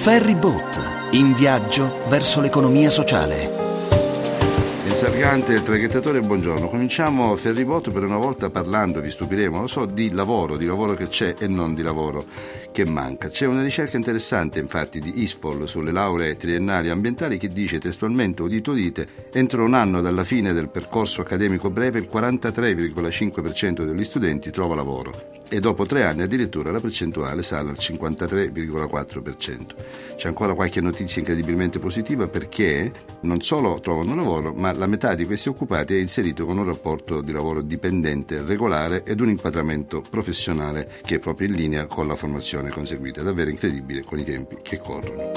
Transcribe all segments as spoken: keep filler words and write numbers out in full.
Ferryboat, in viaggio verso l'economia sociale. Sargante, traghettatore, buongiorno. Cominciamo Ferryboat per una volta parlando, vi stupiremo, lo so, di lavoro, di lavoro che c'è e non di lavoro che manca. C'è una ricerca interessante infatti di ISFOL sulle lauree triennali ambientali che dice testualmente, udite udite, entro un anno dalla fine del percorso accademico breve il quarantatré virgola cinque per cento degli studenti trova lavoro e dopo tre anni addirittura la percentuale sale al cinquantatré virgola quattro per cento. C'è ancora qualche notizia incredibilmente positiva perché non solo trovano lavoro, ma la metà di questi occupati è inserito con un rapporto di lavoro dipendente regolare ed un inquadramento professionale che è proprio in linea con la formazione conseguita. Davvero incredibile con i tempi che corrono.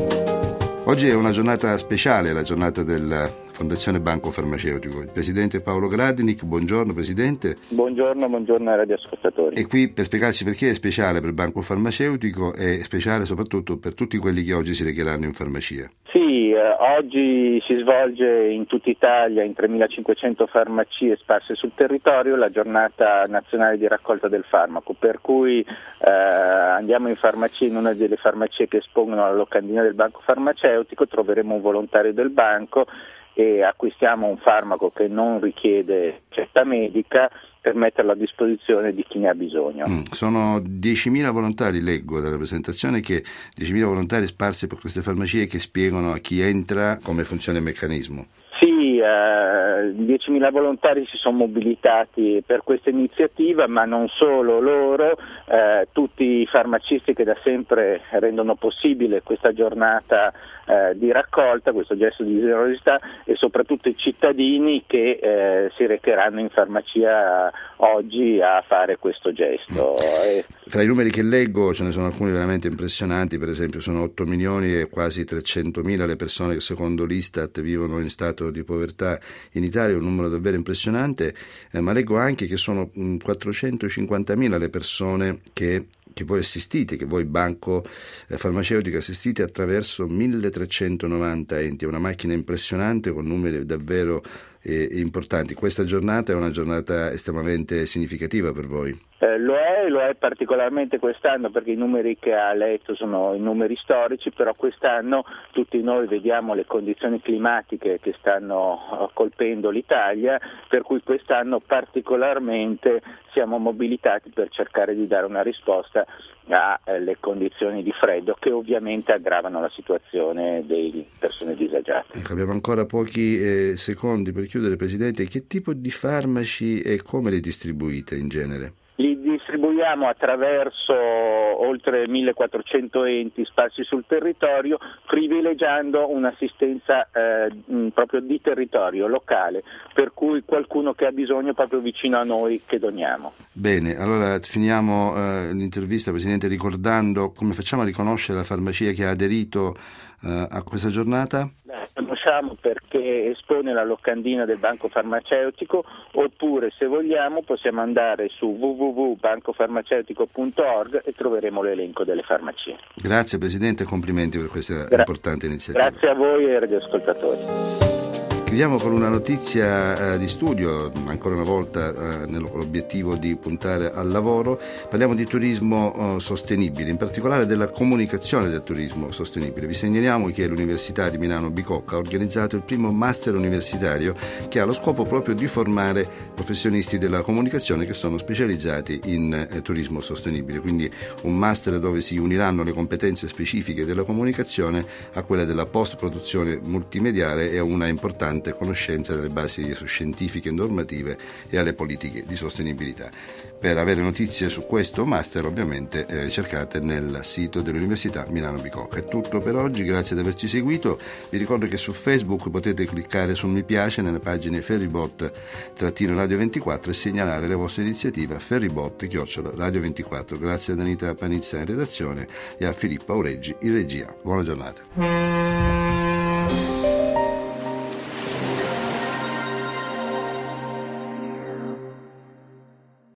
Oggi è una giornata speciale, la giornata della Fondazione Banco Farmaceutico. Il presidente Paolo Gradnik, buongiorno Presidente. Buongiorno, buongiorno ai radioascoltatori. E qui per spiegarci perché è speciale per il Banco Farmaceutico e speciale soprattutto per tutti quelli che oggi si recheranno in farmacia. Sì, eh, oggi si svolge in tutta Italia, in tremilacinquecento farmacie sparse sul territorio, la giornata nazionale di raccolta del farmaco, per cui eh, andiamo in farmacia, in una delle farmacie che espongono la locandina del Banco Farmaceutico, troveremo un volontario del banco e acquistiamo un farmaco che non richiede ricetta medica per metterlo a disposizione di chi ne ha bisogno. Mm, sono diecimila volontari, leggo dalla presentazione che diecimila volontari sparsi per queste farmacie che spiegano a chi entra come funziona il meccanismo. Sì, eh, diecimila volontari si sono mobilitati per questa iniziativa, ma non solo loro, eh, tutti i farmacisti che da sempre rendono possibile questa giornata eh, di raccolta, questo gesto di generosità, e soprattutto i cittadini che eh, si recheranno in farmacia oggi a fare questo gesto. Mm. E... Tra i numeri che leggo ce ne sono alcuni veramente impressionanti, per esempio sono otto milioni e quasi trecentomila le persone che secondo l'Istat vivono in stato di povertà in Italia, un numero davvero impressionante, eh, ma leggo anche che sono mh, quattrocentocinquantamila le persone che che voi assistite, che voi Banco eh, Farmaceutico assistite attraverso milletrecentonovanta enti, è una macchina impressionante con numeri davvero eh, importanti. Questa giornata è una giornata estremamente significativa per voi. Eh, lo è, lo è particolarmente quest'anno perché i numeri che ha letto sono i numeri storici, però quest'anno tutti noi vediamo le condizioni climatiche che stanno colpendo l'Italia, per cui quest'anno particolarmente siamo mobilitati per cercare di dare una risposta alle condizioni di freddo che ovviamente aggravano la situazione delle persone disagiate. Ecco, abbiamo ancora pochi eh, secondi per chiudere, Presidente. Che tipo di farmaci e come li distribuite in genere? Li distribuiamo attraverso oltre millequattrocento enti sparsi sul territorio, privilegiando un'assistenza eh, proprio di territorio, locale, per cui qualcuno che ha bisogno proprio vicino a noi che doniamo. Bene, allora finiamo eh, l'intervista, Presidente, ricordando come facciamo a riconoscere la farmacia che ha aderito eh, a questa giornata? La conosciamo perché espone la locandina del Banco Farmaceutico, oppure se vogliamo possiamo andare su w w w punto banco farmaceutico punto org e troveremo l'elenco delle farmacie. Grazie Presidente, complimenti per questa Gra- importante iniziativa. Grazie a voi e ai radioascoltatori. Chiudiamo con una notizia eh, di studio, ancora una volta eh, nell'obiettivo di puntare al lavoro. Parliamo di turismo eh, sostenibile, in particolare della comunicazione del turismo sostenibile. Vi segnaliamo che l'Università di Milano Bicocca ha organizzato il primo master universitario che ha lo scopo proprio di formare professionisti della comunicazione che sono specializzati in eh, turismo sostenibile, quindi un master dove si uniranno le competenze specifiche della comunicazione a quelle della post-produzione multimediale e a una importante conoscenza delle basi scientifiche e normative e alle politiche di sostenibilità. Per avere notizie su questo master ovviamente eh, cercate nel sito dell'Università Milano Bicocca. È tutto per oggi, grazie di averci seguito. Vi ricordo che su Facebook potete cliccare su mi piace nelle pagine Ferryboat Radio ventiquattro e segnalare le vostre iniziative a Ferryboat chiocciola Radio ventiquattro. Grazie ad Anita Panizza in redazione e a Filippo Aureggi in regia. Buona giornata.